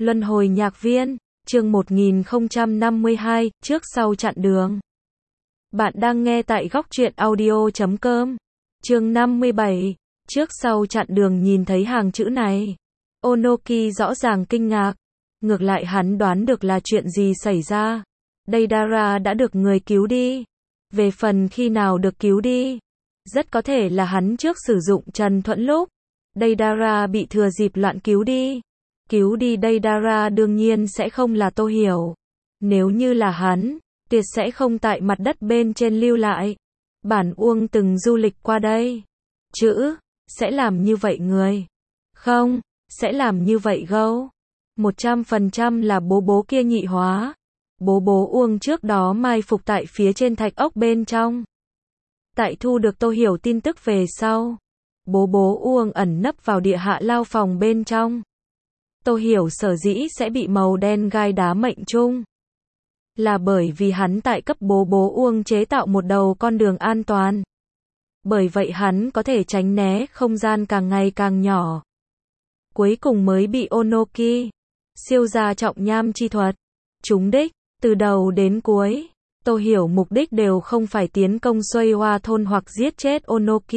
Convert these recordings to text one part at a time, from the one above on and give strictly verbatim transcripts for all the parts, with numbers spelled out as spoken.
Luân hồi nhạc viên, chương một nghìn không trăm năm mươi hai, trước sau chặn đường. Bạn đang nghe tại góc truyện audio chấm com. Chương năm mươi bảy, trước sau chặn đường. Nhìn thấy hàng chữ này, Onoki rõ ràng kinh ngạc. Ngược lại hắn đoán được là chuyện gì xảy ra. Deidara đã được người cứu đi. Về phần khi nào được cứu đi, rất có thể là hắn trước sử dụng Trần Thuẫn lúc Deidara bị thừa dịp loạn cứu đi. Cứu đi Deidara đương nhiên sẽ không là Tô Hiểu. Nếu như là hắn, tuyệt sẽ không tại mặt đất bên trên lưu lại. Bản Uông từng du lịch qua đây. Chữ, sẽ làm như vậy người. Không, sẽ làm như vậy gâu. một trăm phần trăm là bố bố kia nhị hóa. Bố bố Uông trước đó mai phục tại phía trên thạch ốc bên trong. Tại thu được Tô Hiểu tin tức về sau, bố bố Uông ẩn nấp vào địa hạ lao phòng bên trong. Tô Hiểu sở dĩ sẽ bị màu đen gai đá mệnh trung, là bởi vì hắn tại cấp bố bố Uông chế tạo một đầu con đường an toàn. Bởi vậy hắn có thể tránh né không gian càng ngày càng nhỏ. Cuối cùng mới bị Onoki, siêu gia trọng nham chi thuật, trúng đích. Từ đầu đến cuối, Tô Hiểu mục đích đều không phải tiến công Xuôi Hoa thôn hoặc giết chết Onoki.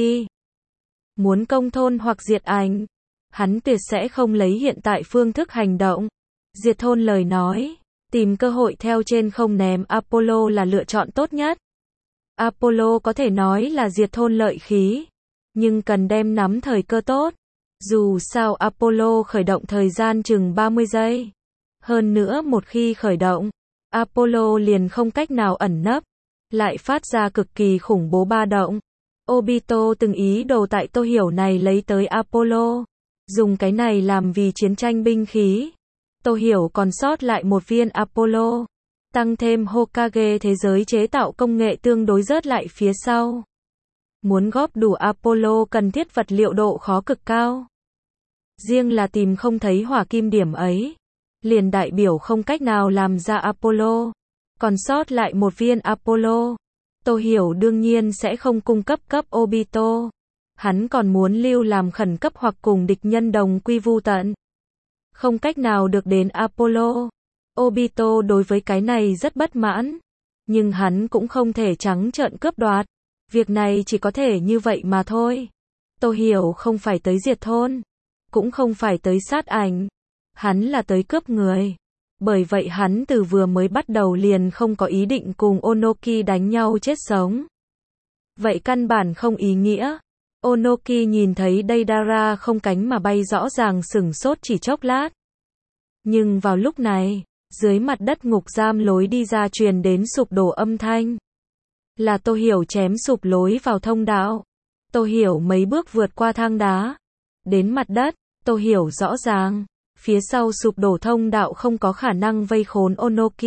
Muốn công thôn hoặc diệt ảnh, hắn tuyệt sẽ không lấy hiện tại phương thức hành động. Diệt thôn lời nói, tìm cơ hội theo trên không ném Apollo là lựa chọn tốt nhất. Apollo có thể nói là diệt thôn lợi khí, nhưng cần đem nắm thời cơ tốt. Dù sao Apollo khởi động thời gian chừng ba mươi giây. Hơn nữa một khi khởi động, Apollo liền không cách nào ẩn nấp, lại phát ra cực kỳ khủng bố ba động. Obito từng ý đồ tại Tô Hiểu này lấy tới Apollo, dùng cái này làm vì chiến tranh binh khí. Tô Hiểu còn sót lại một viên Apollo, tăng thêm Hokage thế giới chế tạo công nghệ tương đối rớt lại phía sau. Muốn góp đủ Apollo cần thiết vật liệu độ khó cực cao. Riêng là tìm không thấy hỏa kim điểm ấy, liền đại biểu không cách nào làm ra Apollo. Còn sót lại một viên Apollo, Tô Hiểu đương nhiên sẽ không cung cấp cấp Obito. Hắn còn muốn lưu làm khẩn cấp hoặc cùng địch nhân đồng quy vu tận. Không cách nào được đến Apollo. Obito đối với cái này rất bất mãn. Nhưng hắn cũng không thể trắng trợn cướp đoạt. Việc này chỉ có thể như vậy mà thôi. Tô Hiểu không phải tới diệt thôn, cũng không phải tới sát ảnh. Hắn là tới cướp người. Bởi vậy hắn từ vừa mới bắt đầu liền không có ý định cùng Onoki đánh nhau chết sống. Vậy căn bản không ý nghĩa. Onoki nhìn thấy Deidara không cánh mà bay rõ ràng sửng sốt chỉ chốc lát. Nhưng vào lúc này, dưới mặt đất ngục giam lối đi ra truyền đến sụp đổ âm thanh. Là Tô Hiểu chém sụp lối vào thông đạo. Tô Hiểu mấy bước vượt qua thang đá. Đến mặt đất, Tô Hiểu rõ ràng. Phía sau sụp đổ thông đạo không có khả năng vây khốn Onoki.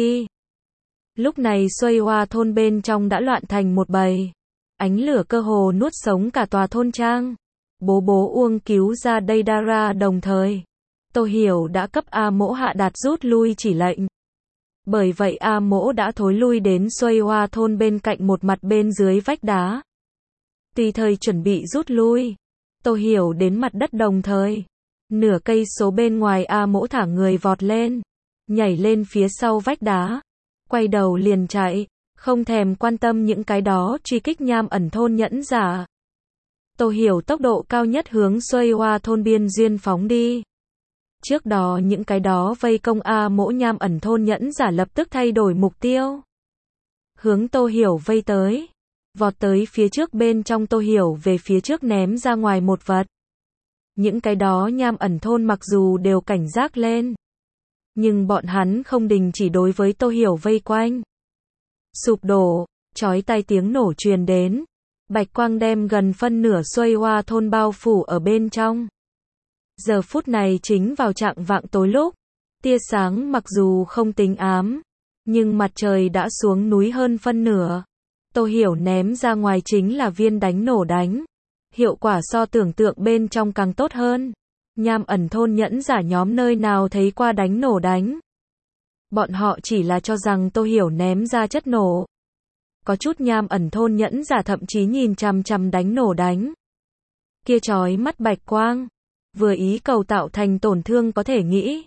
Lúc này Xuôi Hoa thôn bên trong đã loạn thành một bầy. Ánh lửa cơ hồ nuốt sống cả tòa thôn trang. Bố bố Uông cứu ra Deidara đồng thời. Tô Hiểu đã cấp A Mỗ hạ đạt rút lui chỉ lệnh. Bởi vậy A Mỗ đã thối lui đến Xuôi Hoa thôn bên cạnh một mặt bên dưới vách đá. Tùy thời chuẩn bị rút lui. Tô Hiểu đến mặt đất đồng thời. Nửa cây số bên ngoài A Mỗ thả người vọt lên, nhảy lên phía sau vách đá, quay đầu liền chạy, không thèm quan tâm những cái đó truy kích nham ẩn thôn nhẫn giả. Tô Hiểu tốc độ cao nhất hướng Xuôi Hoa thôn biên duyên phóng đi. Trước đó những cái đó vây công A Mỗ nham ẩn thôn nhẫn giả lập tức thay đổi mục tiêu. Hướng Tô Hiểu vây tới, vọt tới phía trước bên trong Tô Hiểu về phía trước ném ra ngoài một vật. Những cái đó nham ẩn thôn mặc dù đều cảnh giác lên, nhưng bọn hắn không đình chỉ đối với Tô Hiểu vây quanh. Sụp đổ, chói tai tiếng nổ truyền đến, bạch quang đem gần phân nửa Xuôi Hoa thôn bao phủ ở bên trong. Giờ phút này chính vào trạng vạng tối lúc, tia sáng mặc dù không tính ám, nhưng mặt trời đã xuống núi hơn phân nửa. Tô Hiểu ném ra ngoài chính là viên đánh nổ đánh. Hiệu quả so tưởng tượng bên trong càng tốt hơn. Nham ẩn thôn nhẫn giả nhóm nơi nào thấy qua đánh nổ đánh. Bọn họ chỉ là cho rằng Tô Hiểu ném ra chất nổ. Có chút nham ẩn thôn nhẫn giả thậm chí nhìn chằm chằm đánh nổ đánh. Kia chói mắt bạch quang, vừa ý cầu tạo thành tổn thương có thể nghĩ.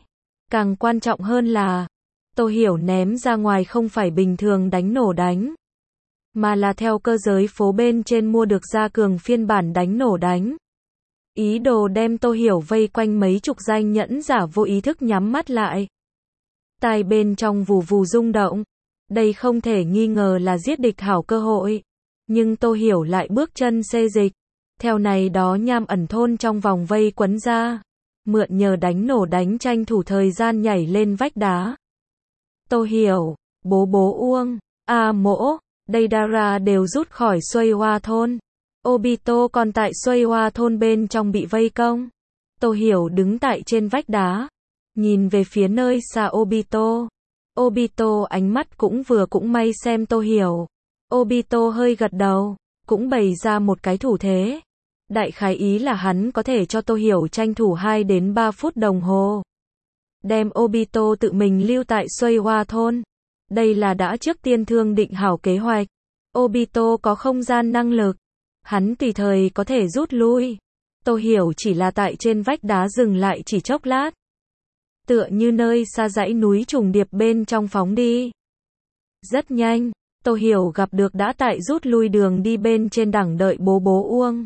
Càng quan trọng hơn là, Tô Hiểu ném ra ngoài không phải bình thường đánh nổ đánh, mà là theo cơ giới phố bên trên mua được gia cường phiên bản đánh nổ đánh. Ý đồ đem Tô Hiểu vây quanh mấy chục danh nhẫn giả vô ý thức nhắm mắt lại. Tai bên trong vù vù rung động. Đây không thể nghi ngờ là giết địch hảo cơ hội. Nhưng Tô Hiểu lại bước chân xê dịch. Theo này đó nham ẩn thôn trong vòng vây quấn ra. Mượn nhờ đánh nổ đánh tranh thủ thời gian nhảy lên vách đá. Tô Hiểu, bố bố Uông, A Mỗ, Deidara đều rút khỏi Xuây Hoa thôn. Obito còn tại Xuây Hoa thôn bên trong bị vây công. Tô Hiểu đứng tại trên vách đá, nhìn về phía nơi xa Obito. Obito ánh mắt cũng vừa cũng may xem Tô Hiểu. Obito hơi gật đầu, cũng bày ra một cái thủ thế. Đại khái ý là hắn có thể cho Tô Hiểu tranh thủ hai đến ba phút đồng hồ. Đem Obito tự mình lưu tại Xuây Hoa thôn. Đây là đã trước tiên thương định hảo kế hoạch. Obito có không gian năng lực. Hắn tùy thời có thể rút lui. Tô Hiểu chỉ là tại trên vách đá dừng lại chỉ chốc lát. Tựa như nơi xa dãy núi trùng điệp bên trong phóng đi. Rất nhanh, Tô Hiểu gặp được đã tại rút lui đường đi bên trên đẳng đợi bố bố Uông.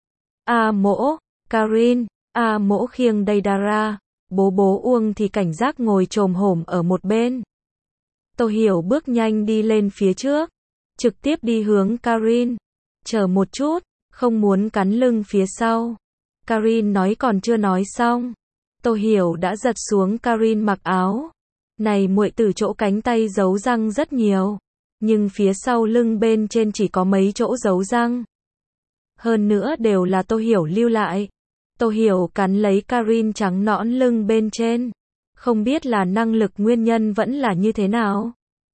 A Mỗ, Karin, A Mỗ khiêng Deidara, bố bố Uông thì cảnh giác ngồi chồm hổm ở một bên. Tô Hiểu bước nhanh đi lên phía trước, trực tiếp đi hướng Karin. Chờ một chút, không muốn cắn lưng phía sau. Karin nói còn chưa nói xong. Tô Hiểu đã giật xuống Karin mặc áo. Này muội tử chỗ cánh tay giấu răng rất nhiều. Nhưng phía sau lưng bên trên chỉ có mấy chỗ giấu răng. Hơn nữa đều là Tô Hiểu lưu lại. Tô Hiểu cắn lấy Karin trắng nõn lưng bên trên. Không biết là năng lực nguyên nhân vẫn là như thế nào.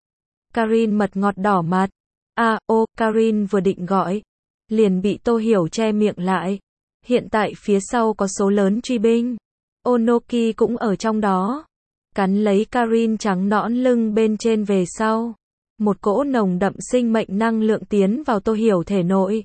Karin mật ngọt đỏ mặt. A ô, Karin vừa định gọi. Liền bị Tô Hiểu che miệng lại. Hiện tại phía sau có số lớn truy binh. Onoki cũng ở trong đó. Cắn lấy Karin trắng nõn lưng bên trên về sau. Một cỗ nồng đậm sinh mệnh năng lượng tiến vào Tô Hiểu thể nội.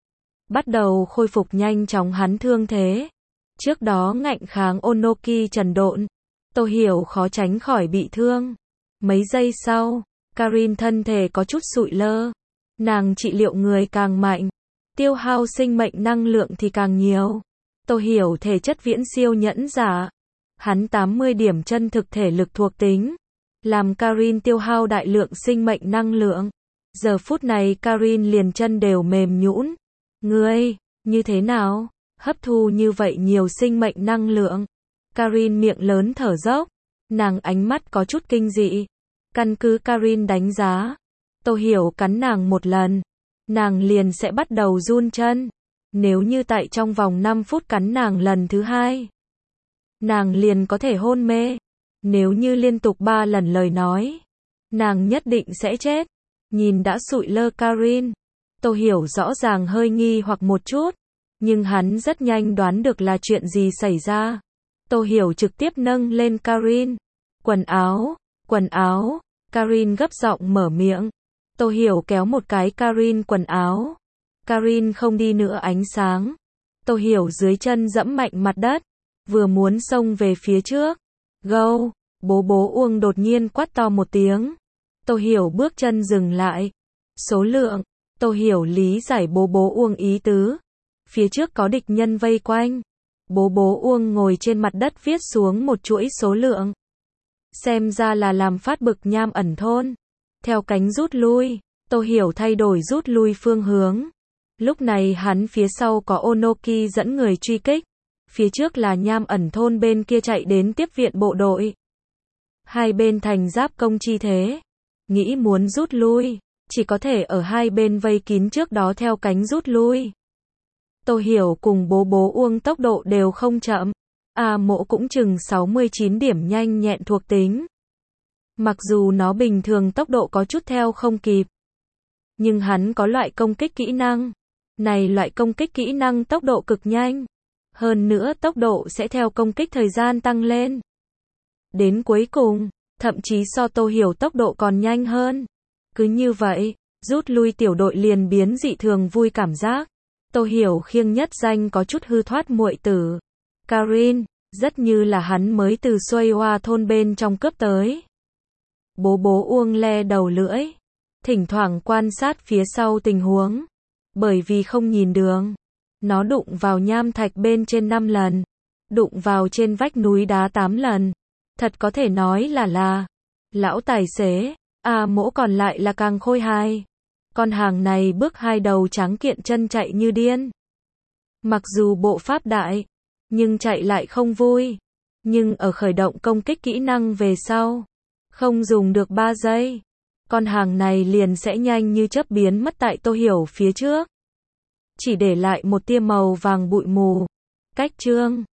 Bắt đầu khôi phục nhanh chóng hắn thương thế. Trước đó ngạnh kháng Onoki trần độn. Tô Hiểu khó tránh khỏi bị thương. Mấy giây sau, Karin thân thể có chút sụi lơ. Nàng trị liệu người càng mạnh. Tiêu hao sinh mệnh năng lượng thì càng nhiều. Tô Hiểu thể chất viễn siêu nhẫn giả. Hắn tám mươi điểm chân thực thể lực thuộc tính. Làm Karin tiêu hao đại lượng sinh mệnh năng lượng. Giờ phút này Karin liền chân đều mềm nhũn. Ngươi, như thế nào? Hấp thu như vậy nhiều sinh mệnh năng lượng. Karin miệng lớn thở dốc. Nàng ánh mắt có chút kinh dị. Căn cứ Karin đánh giá. Tô Hiểu cắn nàng một lần. Nàng liền sẽ bắt đầu run chân. Nếu như tại trong vòng năm phút cắn nàng lần thứ hai. Nàng liền có thể hôn mê. Nếu như liên tục ba lần lời nói. Nàng nhất định sẽ chết. Nhìn đã sụi lơ Karin. Tô Hiểu rõ ràng hơi nghi hoặc một chút. Nhưng hắn rất nhanh đoán được là chuyện gì xảy ra. Tô Hiểu trực tiếp nâng lên Karin. Quần áo, quần áo. Karin gấp giọng mở miệng. Tô Hiểu kéo một cái Karin quần áo. Karin không đi nữa ánh sáng. Tô Hiểu dưới chân dẫm mạnh mặt đất. Vừa muốn xông về phía trước. Gâu, bố bố Uông đột nhiên quát to một tiếng. Tô Hiểu bước chân dừng lại. Số lượng. Tô Hiểu lý giải bố bố Uông ý tứ. Phía trước có địch nhân vây quanh. Bố bố Uông ngồi trên mặt đất viết xuống một chuỗi số lượng. Xem ra là làm phát bực nham ẩn thôn. Theo cánh rút lui, Tô Hiểu thay đổi rút lui phương hướng. Lúc này hắn phía sau có Onoki dẫn người truy kích. Phía trước là nham ẩn thôn bên kia chạy đến tiếp viện bộ đội. Hai bên thành giáp công chi thế. Nghĩ muốn rút lui, chỉ có thể ở hai bên vây kín trước đó theo cánh rút lui. Tô Hiểu cùng bố bố Uông tốc độ đều không chậm. A Mỗ cũng chừng sáu mươi chín điểm nhanh nhẹn thuộc tính. Mặc dù nó bình thường tốc độ có chút theo không kịp. Nhưng hắn có loại công kích kỹ năng. Này loại công kích kỹ năng tốc độ cực nhanh. Hơn nữa tốc độ sẽ theo công kích thời gian tăng lên. Đến cuối cùng, thậm chí so Tô Hiểu tốc độ còn nhanh hơn. Cứ như vậy, rút lui tiểu đội liền biến dị thường vui cảm giác. Tô Hiểu khiêng nhất danh có chút hư thoát muội tử. Karin, rất như là hắn mới từ Xuôi Hoa thôn bên trong cướp tới. Bố bố uông le đầu lưỡi, thỉnh thoảng quan sát phía sau tình huống, bởi vì không nhìn đường. Nó đụng vào nham thạch bên trên năm lần, đụng vào trên vách núi đá tám lần. Thật có thể nói là là lão tài xế, à mỗ còn lại là càng khôi hài. Con hàng này bước hai đầu trắng kiện chân chạy như điên. Mặc dù bộ pháp đại, nhưng chạy lại không vui. Nhưng ở khởi động công kích kỹ năng về sau, không dùng được ba giây, con hàng này liền sẽ nhanh như chớp biến mất tại Tô Hiểu phía trước. Chỉ để lại một tia màu vàng bụi mù. Cách chương